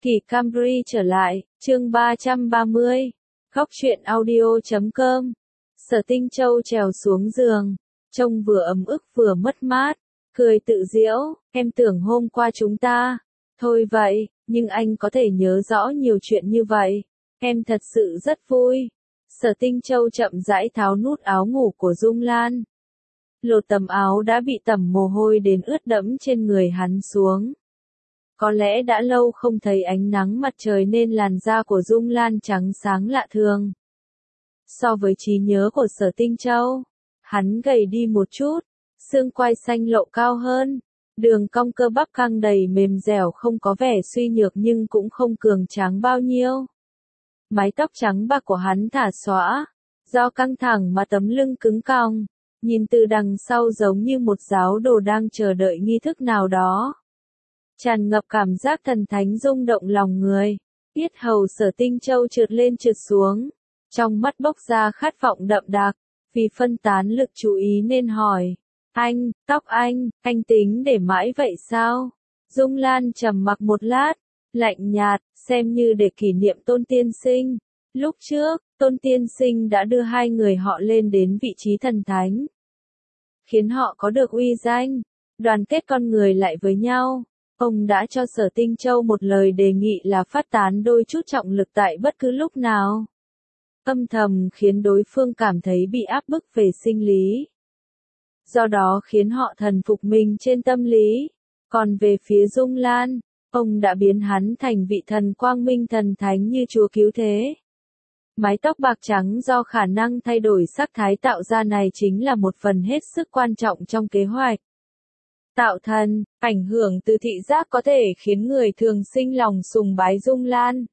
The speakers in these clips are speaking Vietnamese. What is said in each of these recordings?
Kỳ Camry trở lại, chương 330. Góc truyện audio.com. Sở Tinh Châu trèo xuống giường, trông vừa ấm ức vừa mất mát, cười tự giễu, em tưởng hôm qua chúng ta. Thôi vậy, nhưng anh có thể nhớ rõ nhiều chuyện như vậy. Em thật sự rất vui. Sở Tinh Châu chậm rãi tháo nút áo ngủ của Dung Lan. Lột tấm áo đã bị tẩm mồ hôi đến ướt đẫm trên người hắn xuống. Có lẽ đã lâu không thấy ánh nắng mặt trời nên làn da của Dung Lan trắng sáng lạ thường. So với trí nhớ của Sở Tinh Châu, hắn gầy đi một chút, xương quai xanh lộ cao hơn, đường cong cơ bắp căng đầy mềm dẻo không có vẻ suy nhược nhưng cũng không cường tráng bao nhiêu. Mái tóc trắng bạc của hắn thả xõa, do căng thẳng mà tấm lưng cứng cong, nhìn từ đằng sau giống như một giáo đồ đang chờ đợi nghi thức nào đó. Tràn ngập cảm giác thần thánh rung động lòng người, yết hầu Sở Tinh Châu trượt lên trượt xuống, trong mắt bốc ra khát vọng đậm đặc, vì phân tán lực chú ý nên hỏi, tóc anh tính để mãi vậy sao? Dung Lan trầm mặc một lát, lạnh nhạt, xem như để kỷ niệm Tôn Tiên Sinh. Lúc trước, Tôn Tiên Sinh đã đưa hai người họ lên đến vị trí thần thánh, khiến họ có được uy danh, đoàn kết con người lại với nhau. Ông đã cho Sở Tinh Châu một lời đề nghị là phát tán đôi chút trọng lực tại bất cứ lúc nào. Âm thầm khiến đối phương cảm thấy bị áp bức về sinh lý. Do đó khiến họ thần phục mình trên tâm lý. Còn về phía Dung Lan, ông đã biến hắn thành vị thần quang minh thần thánh như Chúa cứu thế. Mái tóc bạc trắng do khả năng thay đổi sắc thái tạo ra này chính là một phần hết sức quan trọng trong kế hoạch. Tạo thần, ảnh hưởng từ thị giác có thể khiến người thường sinh lòng sùng bái Dung Lan.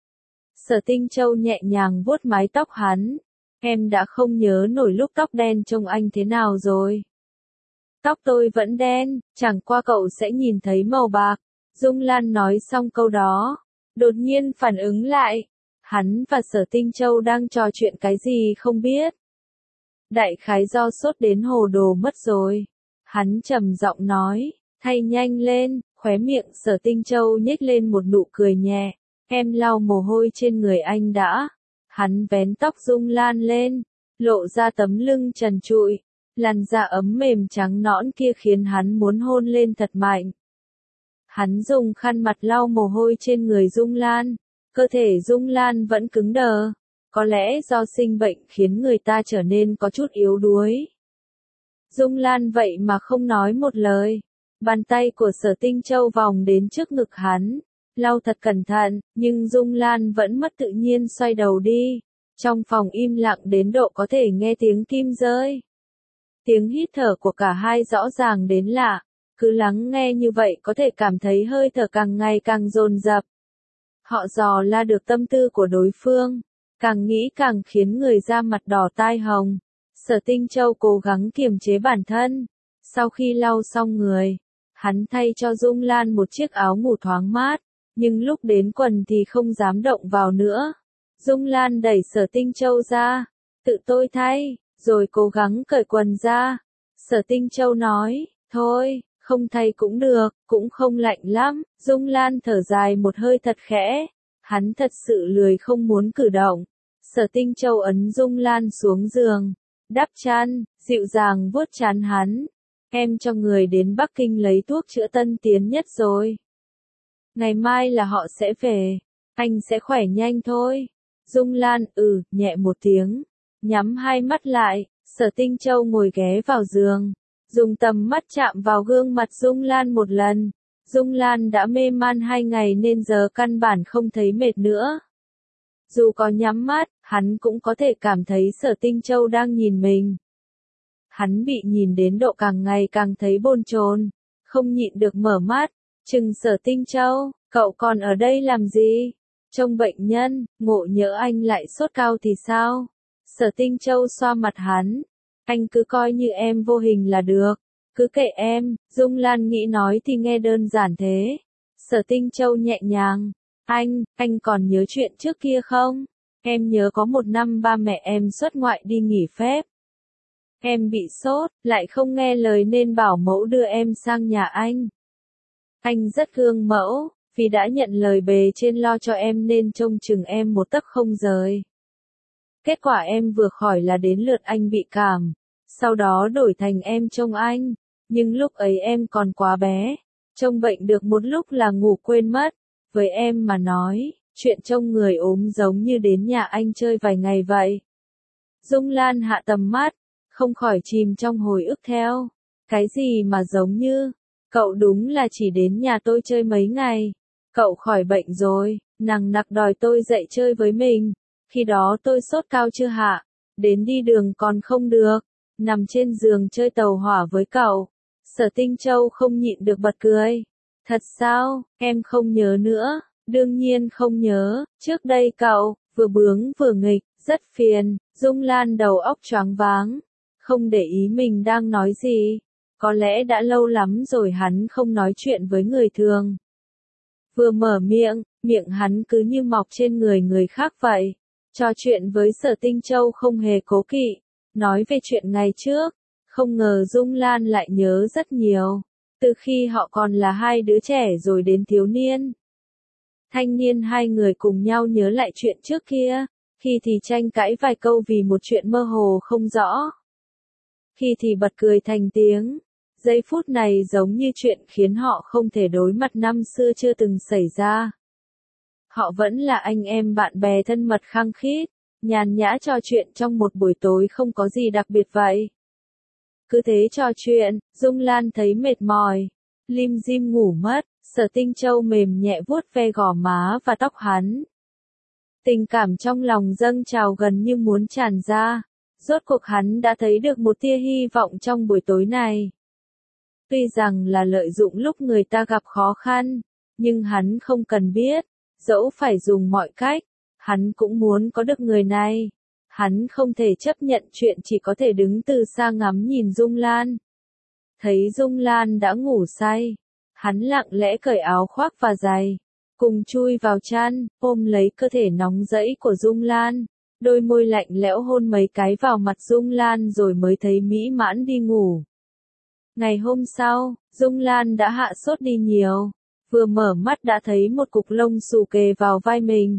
Sở Tinh Châu nhẹ nhàng vuốt mái tóc hắn. Em đã không nhớ nổi lúc tóc đen trông anh thế nào rồi. Tóc tôi vẫn đen, chẳng qua cậu sẽ nhìn thấy màu bạc. Dung Lan nói xong câu đó, đột nhiên phản ứng lại. Hắn và Sở Tinh Châu đang trò chuyện cái gì không biết. Đại khái do sốt đến hồ đồ mất rồi. Hắn trầm giọng nói, thay nhanh lên, khóe miệng Sở Tinh Châu nhếch lên một nụ cười nhẹ, em lau mồ hôi trên người anh đã. Hắn vén tóc Dung Lan lên, lộ ra tấm lưng trần trụi, làn da ấm mềm trắng nõn kia khiến hắn muốn hôn lên thật mạnh. Hắn dùng khăn mặt lau mồ hôi trên người Dung Lan, cơ thể Dung Lan vẫn cứng đờ, có lẽ do sinh bệnh khiến người ta trở nên có chút yếu đuối. Dung Lan vậy mà không nói một lời. Bàn tay của Sở Tinh Châu vòng đến trước ngực hắn, lau thật cẩn thận, nhưng Dung Lan vẫn mất tự nhiên xoay đầu đi. Trong phòng im lặng đến độ có thể nghe tiếng kim rơi. Tiếng hít thở của cả hai rõ ràng đến lạ, cứ lắng nghe như vậy có thể cảm thấy hơi thở càng ngày càng dồn dập. Họ dò la được tâm tư của đối phương, càng nghĩ càng khiến người da mặt đỏ tai hồng. Sở Tinh Châu cố gắng kiềm chế bản thân. Sau khi lau xong người, hắn thay cho Dung Lan một chiếc áo ngủ thoáng mát, nhưng lúc đến quần thì không dám động vào nữa. Dung Lan đẩy Sở Tinh Châu ra, tự tôi thay, rồi cố gắng cởi quần ra. Sở Tinh Châu nói, thôi, không thay cũng được, cũng không lạnh lắm. Dung Lan thở dài một hơi thật khẽ, hắn thật sự lười không muốn cử động. Sở Tinh Châu ấn Dung Lan xuống giường, đắp chăn, dịu dàng vuốt trán hắn. Em cho người đến Bắc Kinh lấy thuốc chữa tân tiến nhất rồi. Ngày mai là họ sẽ về, anh sẽ khỏe nhanh thôi. Dung Lan nhẹ một tiếng, nhắm hai mắt lại. Sở Tinh Châu ngồi ghé vào giường, dùng tầm mắt chạm vào gương mặt Dung Lan một lần. Dung Lan đã mê man 2 ngày nên giờ căn bản không thấy mệt nữa. Dù có nhắm mắt, hắn cũng có thể cảm thấy Sở Tinh Châu đang nhìn mình. Hắn bị nhìn đến độ càng ngày càng thấy bồn chồn, không nhịn được mở mắt, trừng Sở Tinh Châu, cậu còn ở đây làm gì? Trông bệnh nhân, ngộ nhỡ anh lại sốt cao thì sao? Sở Tinh Châu xoa mặt hắn, anh cứ coi như em vô hình là được, cứ kệ em. Dung Lan nghĩ nói thì nghe đơn giản thế. Sở Tinh Châu nhẹ nhàng, anh còn nhớ chuyện trước kia không? Em nhớ có một năm ba mẹ em xuất ngoại đi nghỉ phép. Em bị sốt, lại không nghe lời nên bảo mẫu đưa em sang nhà anh. Anh rất gương mẫu, Vì đã nhận lời bề trên lo cho em nên trông chừng em một tấc không rời. Kết quả em vừa khỏi là đến lượt anh bị cảm, sau đó đổi thành em trông anh, nhưng lúc ấy em còn quá bé, trông bệnh được một lúc là ngủ quên mất. Với em mà nói, chuyện trông người ốm giống như đến nhà anh chơi vài ngày vậy. Dung Lan hạ tầm mắt, không khỏi chìm trong hồi ức theo. Cái gì mà giống như, cậu đúng là chỉ đến nhà tôi chơi mấy ngày. Cậu khỏi bệnh rồi, nằng nặc đòi tôi dậy chơi với mình. Khi đó tôi sốt cao chưa hạ, đến đi đường còn không được, nằm trên giường chơi tàu hỏa với cậu. Sở Tinh Châu không nhịn được bật cười. Thật sao, em không nhớ nữa, đương nhiên không nhớ, trước đây cậu, vừa bướng vừa nghịch, rất phiền. Dung Lan đầu óc choáng váng, không để ý mình đang nói gì. Có lẽ đã lâu lắm rồi hắn không nói chuyện với người thường. Vừa mở miệng, miệng hắn cứ như mọc trên người người khác vậy. Trò chuyện với Sở Tinh Châu không hề cố kỵ, nói về chuyện ngày trước. Không ngờ Dung Lan lại nhớ rất nhiều, từ khi họ còn là hai đứa trẻ rồi đến thiếu niên. Thanh niên hai người cùng nhau nhớ lại chuyện trước kia, khi thì tranh cãi vài câu vì một chuyện mơ hồ không rõ. Khi thì bật cười thành tiếng, giây phút này giống như chuyện khiến họ không thể đối mặt năm xưa chưa từng xảy ra. Họ vẫn là anh em bạn bè thân mật khăng khít, nhàn nhã trò chuyện trong một buổi tối không có gì đặc biệt vậy. Cứ thế trò chuyện, Dung Lan thấy mệt mỏi, lim dim ngủ mất. Sở Tinh Châu mềm nhẹ vuốt ve gò má và tóc hắn. Tình cảm trong lòng dâng trào gần như muốn tràn ra. Rốt cuộc hắn đã thấy được một tia hy vọng trong buổi tối này. Tuy rằng là lợi dụng lúc người ta gặp khó khăn, nhưng hắn không cần biết, dẫu phải dùng mọi cách, hắn cũng muốn có được người này. Hắn không thể chấp nhận chuyện chỉ có thể đứng từ xa ngắm nhìn Dung Lan. Thấy Dung Lan đã ngủ say, hắn lặng lẽ cởi áo khoác và giày, cùng chui vào chăn, ôm lấy cơ thể nóng rẫy của Dung Lan, đôi môi lạnh lẽo hôn mấy cái vào mặt Dung Lan rồi mới thấy mỹ mãn đi ngủ. Ngày hôm sau, Dung Lan đã hạ sốt đi nhiều, vừa mở mắt đã thấy một cục lông xù kề vào vai mình.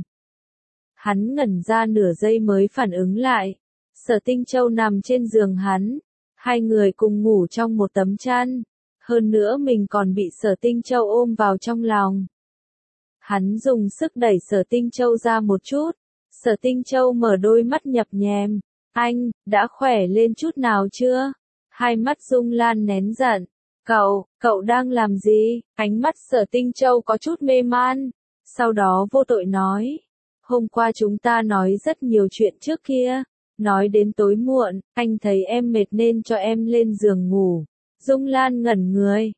Hắn ngẩn ra nửa giây mới phản ứng lại. Sở Tinh Châu nằm trên giường hắn, hai người cùng ngủ trong một tấm chăn. Hơn nữa mình còn bị Sở Tinh Châu ôm vào trong lòng. Hắn dùng sức đẩy Sở Tinh Châu ra một chút. Sở Tinh Châu mở đôi mắt nhập nhèm. Anh, đã khỏe lên chút nào chưa? Hai mắt Dung Lan nén giận. Cậu đang làm gì? Ánh mắt Sở Tinh Châu có chút mê man. Sau đó vô tội nói. Hôm qua chúng ta nói rất nhiều chuyện trước kia. Nói đến tối muộn, anh thấy em mệt nên cho em lên giường ngủ. Dung Lan ngẩn người,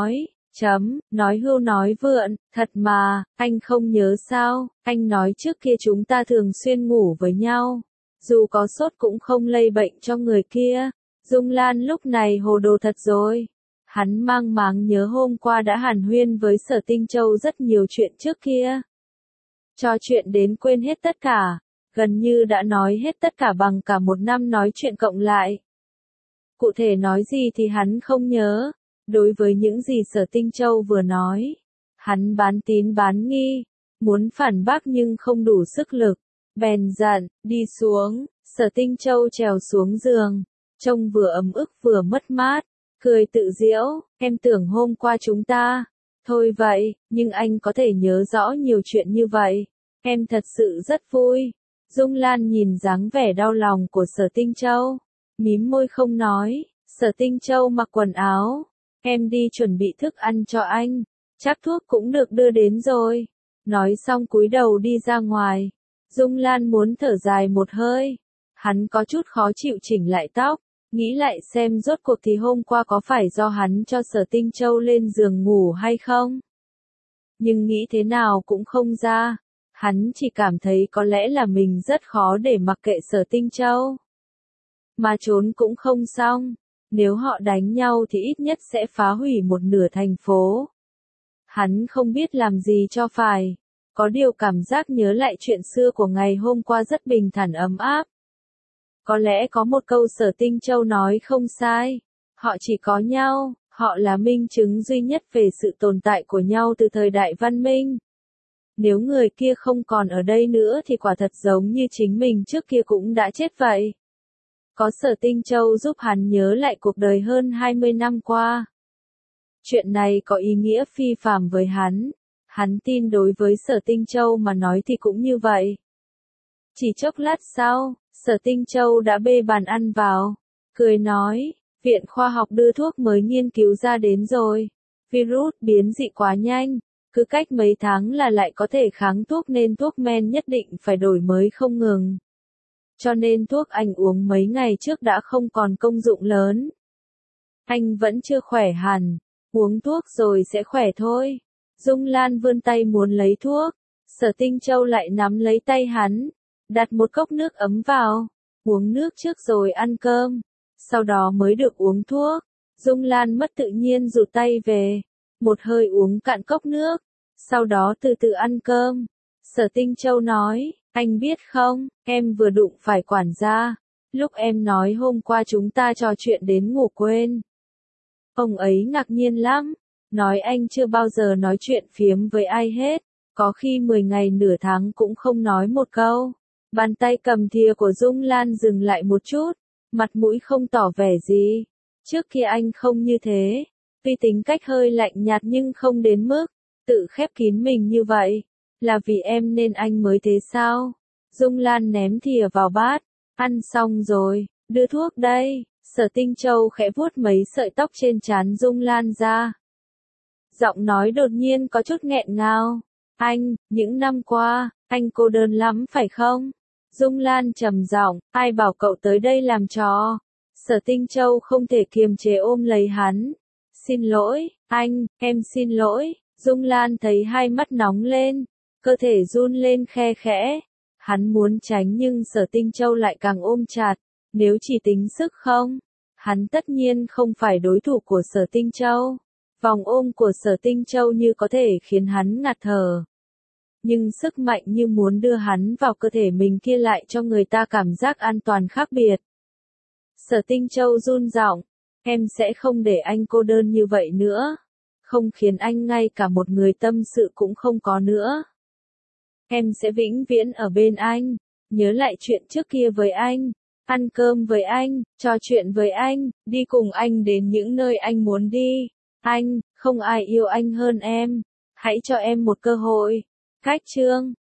nói hưu nói vượn, thật mà, anh không nhớ sao, anh nói trước kia chúng ta thường xuyên ngủ với nhau. Dù có sốt cũng không lây bệnh cho người kia. Dung Lan lúc này hồ đồ thật rồi. Hắn mang máng nhớ hôm qua đã hàn huyên với Sở Tinh Châu rất nhiều chuyện trước kia. Trò chuyện đến quên hết tất cả, gần như đã nói hết tất cả bằng cả một năm nói chuyện cộng lại. Cụ thể nói gì thì hắn không nhớ. Đối với những gì Sở Tinh Châu vừa nói, hắn bán tín bán nghi, muốn phản bác nhưng không đủ sức lực. Bèn giận, đi xuống. Sở Tinh Châu trèo xuống giường, trông vừa ấm ức vừa mất mát, cười tự giễu, em tưởng hôm qua chúng ta. Thôi vậy, nhưng anh có thể nhớ rõ nhiều chuyện như vậy. Em thật sự rất vui. Dung Lan nhìn dáng vẻ đau lòng của Sở Tinh Châu, mím môi không nói. Sở Tinh Châu mặc quần áo. Em đi chuẩn bị thức ăn cho anh. Chắc thuốc cũng được đưa đến rồi. Nói xong cúi đầu đi ra ngoài. Dung Lan muốn thở dài một hơi. Hắn có chút khó chịu chỉnh lại tóc. Nghĩ lại xem rốt cuộc thì hôm qua có phải do hắn cho Sở Tinh Châu lên giường ngủ hay không? Nhưng nghĩ thế nào cũng không ra. Hắn chỉ cảm thấy có lẽ là mình rất khó để mặc kệ Sở Tinh Châu. Mà trốn cũng không xong. Nếu họ đánh nhau thì ít nhất sẽ phá hủy một nửa thành phố. Hắn không biết làm gì cho phải. Có điều cảm giác nhớ lại chuyện xưa của ngày hôm qua rất bình thản ấm áp. Có lẽ có một câu Sở Tinh Châu nói không sai. Họ chỉ có nhau, Họ là minh chứng duy nhất về sự tồn tại của nhau từ thời đại văn minh. Nếu người kia không còn ở đây nữa thì quả thật giống như chính mình trước kia cũng đã chết vậy. Có Sở Tinh Châu giúp hắn nhớ lại cuộc đời hơn 20 năm qua. Chuyện này có ý nghĩa phi phàm với hắn. Hắn tin đối với Sở Tinh Châu mà nói thì cũng như vậy. Chỉ chốc lát sau, Sở Tinh Châu đã bê bàn ăn vào. Cười nói, Viện Khoa học đưa thuốc mới nghiên cứu ra đến rồi. Virus biến dị quá nhanh. Cứ cách mấy tháng là lại có thể kháng thuốc nên thuốc men nhất định phải đổi mới không ngừng. Cho nên thuốc anh uống mấy ngày trước đã không còn công dụng lớn. Anh vẫn chưa khỏe hẳn. Uống thuốc rồi sẽ khỏe thôi. Dung Lan vươn tay muốn lấy thuốc. Sở Tinh Châu lại nắm lấy tay hắn. Đặt một cốc nước ấm vào. Uống nước trước rồi ăn cơm. Sau đó mới được uống thuốc. Dung Lan mất tự nhiên rụt tay về. Một hơi uống cạn cốc nước. Sau đó từ từ ăn cơm. Sở Tinh Châu nói, anh biết không, em vừa đụng phải quản gia. Lúc em nói hôm qua chúng ta trò chuyện đến ngủ quên. Ông ấy ngạc nhiên lắm. Nói anh chưa bao giờ nói chuyện phiếm với ai hết. Có khi 10 ngày nửa tháng cũng không nói một câu. Bàn tay cầm thìa của Dung Lan dừng lại một chút. Mặt mũi không tỏ vẻ gì. Trước kia anh không như thế. Tuy tính cách hơi lạnh nhạt nhưng không đến mức tự khép kín mình như vậy. Là vì em nên anh mới thế sao? Dung Lan ném thìa vào bát. Ăn xong rồi, đưa thuốc đây. Sở Tinh Châu khẽ vuốt mấy sợi tóc trên trán Dung Lan ra. Giọng nói đột nhiên có chút nghẹn ngào. Anh, những năm qua, anh cô đơn lắm phải không? Dung Lan trầm giọng, ai bảo cậu tới đây làm trò? Sở Tinh Châu không thể kiềm chế ôm lấy hắn. Xin lỗi, anh, em xin lỗi. Dung Lan thấy hai mắt nóng lên, cơ thể run lên khe khẽ. Hắn muốn tránh nhưng Sở Tinh Châu lại càng ôm chặt. Nếu chỉ tính sức không, hắn tất nhiên không phải đối thủ của Sở Tinh Châu. Vòng ôm của Sở Tinh Châu như có thể khiến hắn ngạt thở. Nhưng sức mạnh như muốn đưa hắn vào cơ thể mình kia lại cho người ta cảm giác an toàn khác biệt. Sở Tinh Châu run giọng, em sẽ không để anh cô đơn như vậy nữa. Không khiến anh ngay cả một người tâm sự cũng không có nữa. Em sẽ vĩnh viễn ở bên anh, nhớ lại chuyện trước kia với anh, ăn cơm với anh, trò chuyện với anh, đi cùng anh đến những nơi anh muốn đi. Anh, không ai yêu anh hơn em. Hãy cho em một cơ hội. Cách chương